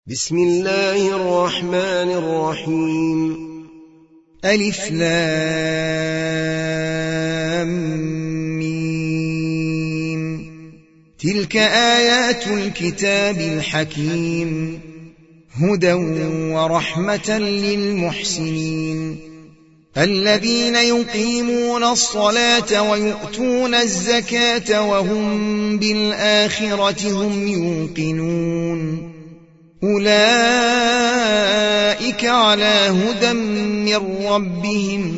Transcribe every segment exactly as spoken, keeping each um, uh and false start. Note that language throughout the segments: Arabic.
بسم الله الرحمن الرحيم. ألف لام ميم. تلك آيات الكتاب الحكيم، هدى ورحمة للمحسنين الذين يقيمون الصلاة ويؤتون الزكاة وهم بالآخرة هم يوقنون. أولئك على هدى من ربهم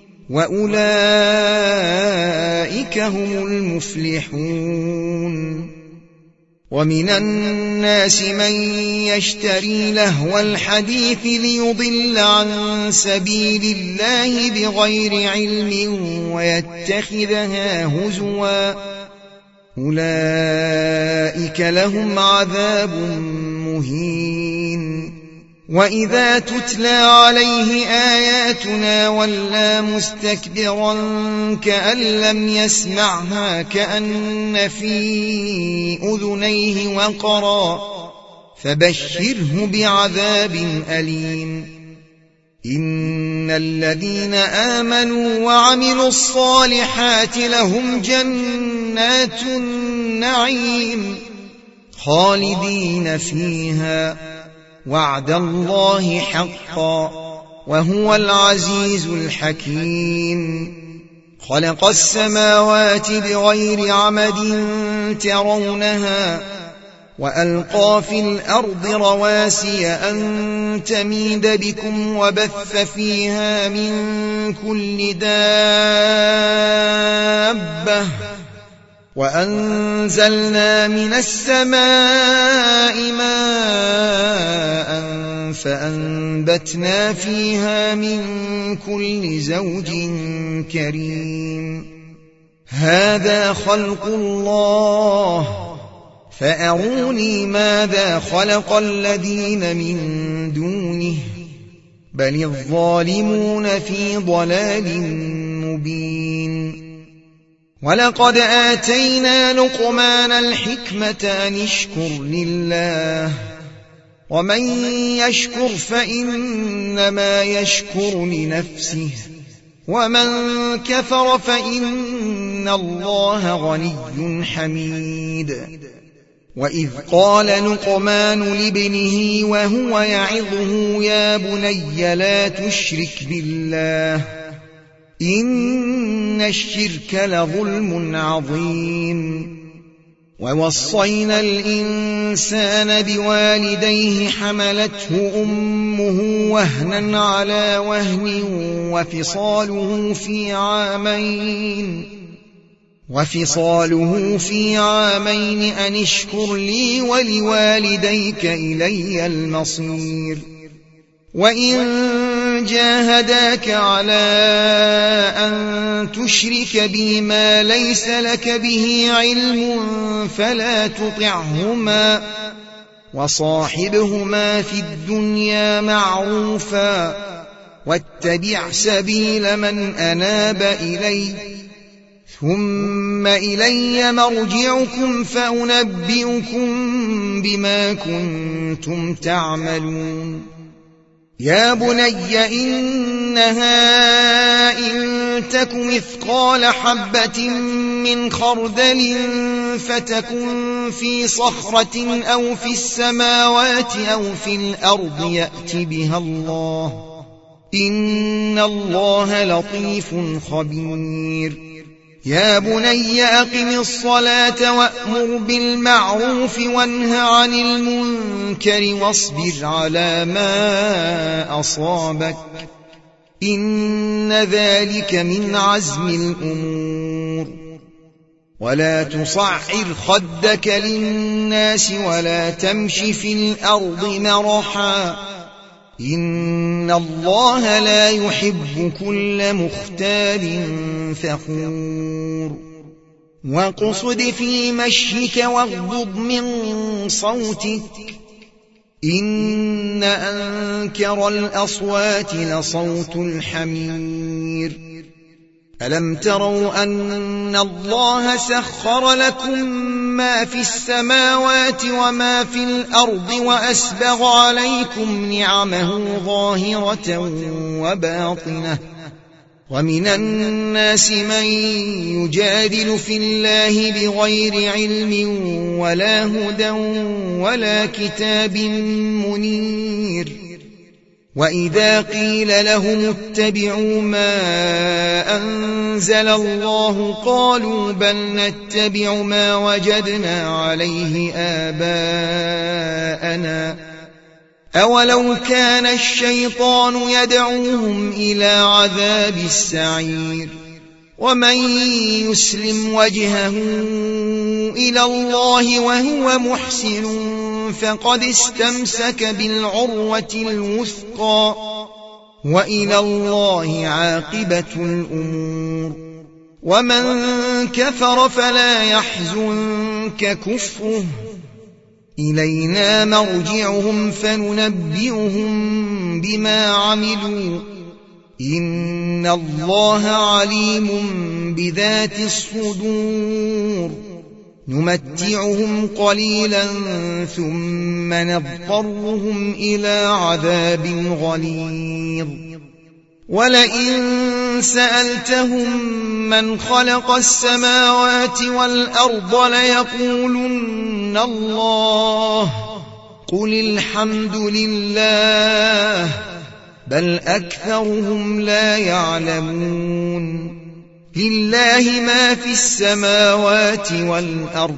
وأولئك هم المفلحون. ومن الناس من يشتري لهو الحديث ليضل عن سبيل الله بغير علم ويتخذها هزوا، أولئك لهم عذاب مهين. وإذا تتلى عليه آياتنا ولى مستكبرا كأن لم يسمعها كأن في أذنيه وقرا، فبشره بعذاب أليم. إن الذين آمنوا وعملوا الصالحات لهم جنات النعيم خالدين فيها، وعد الله حقا وهو العزيز الحكيم. خلق السماوات بغير عمد ترونها وألقى في الأرض رواسي أن تميد بكم وبث فيها من كل دابة، وأنزلنا من السماء ماء فأنبتنا فيها من كل زوج كريم. هذا خلق الله فأروني ماذا خلق الذين من دونه، بل الظالمون في ضلال مبين. ولقد آتينا لقمان الحكمة أن اشكر لله، ومن يشكر فإنما يشكر لنفسه، ومن كفر فإن الله غني حميد. وإذ قال لقمان لابنه وهو يعظه يا بني لا تشرك بالله إن الشرك لظلم عظيم. ووصينا الإنسان بوالديه حملته أمه وهنا على وهن وفصاله في عامين وفصاله في عامين أن اشكر لي ولوالديك إلي المصير. وإن جاهداك على أن تشرك بي ما ليس لك به علم فلا تطعهما، وصاحبهما في الدنيا معروفا، واتبع سبيل من أناب إلي، ثم إلي مرجعكم فأنبئكم بما كنتم تعملون. يا بني إنها إن تك مثقال حبة من خردل فتكن في صخرة أو في السماوات أو في الأرض يأت بها الله، إن الله لطيف خبير. يا بني أقم الصلاة وأمر بالمعروف وانه عن المنكر واصبر على ما أصابك، إن ذلك من عزم الأمور. ولا تصعر خدك للناس ولا تمش في الأرض مرحا، إن الله لا يحب كل مختال فخور. واقصد في مشيك واغضض من صوتك، إن أنكر الأصوات لصوت الحمير. ألم تروا أن الله سخر لكم ما في السماوات وما في الأرض وأسبغ عليكم نعمه ظاهرة وباطنة ومن الناس من يجادل في الله بغير علم ولا هدى ولا كتاب منير وإذا قيل لهم اتبعوا ما أنزل الله قالوا بل نتبع ما وجدنا عليه آباءنا أولو كان الشيطان يدعوهم إلى عذاب السعير ومن يسلم وجهه إلى الله وهو محسن فقد استمسك بالعروة الوثقى وإلى الله عاقبة الأمور ومن كفر فلا يحزنك كفره إلينا مرجعهم فننبئهم بما عملوا إن الله عليم بذات الصدور نمتعهم قليلا ثم نضطرهم إلى عذاب غليظ ولئن سألتهم من خلق السماوات والأرض ليقولن الله قل الحمد لله بل أكثرهم لا يعلمون لله ما في السماوات والأرض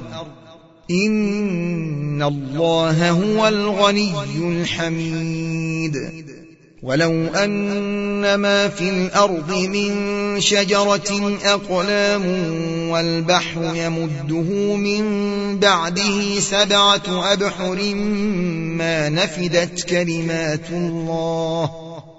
إن الله هو الغني الحميد ولو أن ما في الأرض من شجرة أقلام والبحر يمده من بعده سبعة أبحر ما نفدت كلمات الله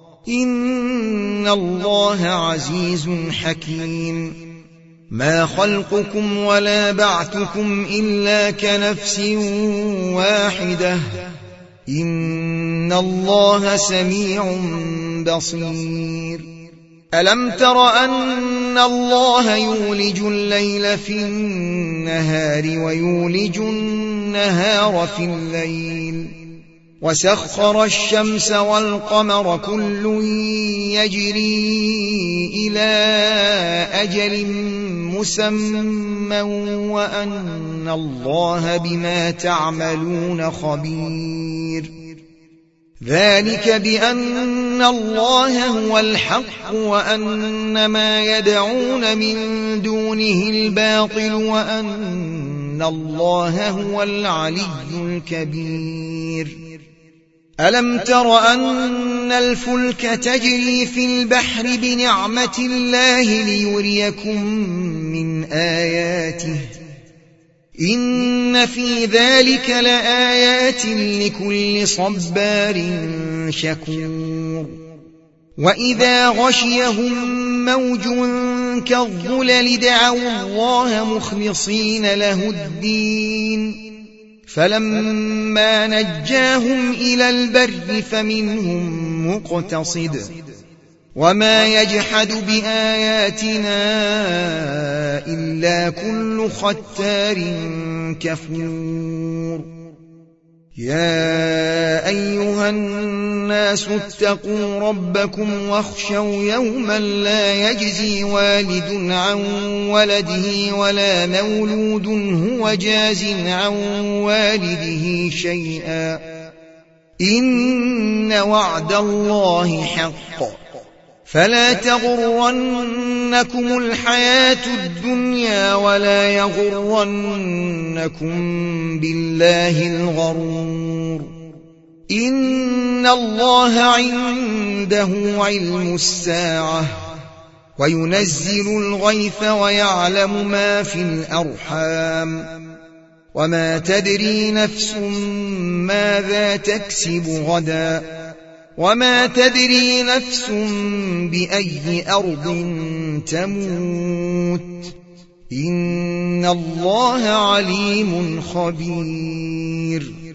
إن الله عزيز حكيم ما خلقكم ولا بعثكم إلا كنفس واحدة إن الله سميع بصير ألم تر أن الله يولج الليل في النهار ويولج النهار في الليل وسخر الشمس والقمر كل يجري إلى أجل مسمى وأن الله بما تعملون خبير ذلك بأن الله هو الحق وأن ما يدعون من دونه الباطل وأن الله هو العلي الكبير ألم تر أن الفلك تجري في البحر بنعمة الله ليريكم من آياته إن في ذلك لآيات لكل صبار شكور وإذا غشيهم موج كالظلل دعوا الله مخلصين له الدين فلما نجاهم إلى البر فمنهم مقتصد وما يجحد بآياتنا إلا كل ختار كفور يا أيها الناس اتقوا ربكم واخشوا يوما لا يجزي والد عن ولده ولا مولود هو جاز عن والده شيئا إن وعد الله حق فلا تغرنكم الحياة الدنيا ولا يغرنكم بالله الغرور إن الله عنده علم الساعة وينزل الغيث ويعلم ما في الأرحام وما تدري نفس ماذا تكسب غدا وما تدري نفس بأي أرض تموت إن الله عليم خبير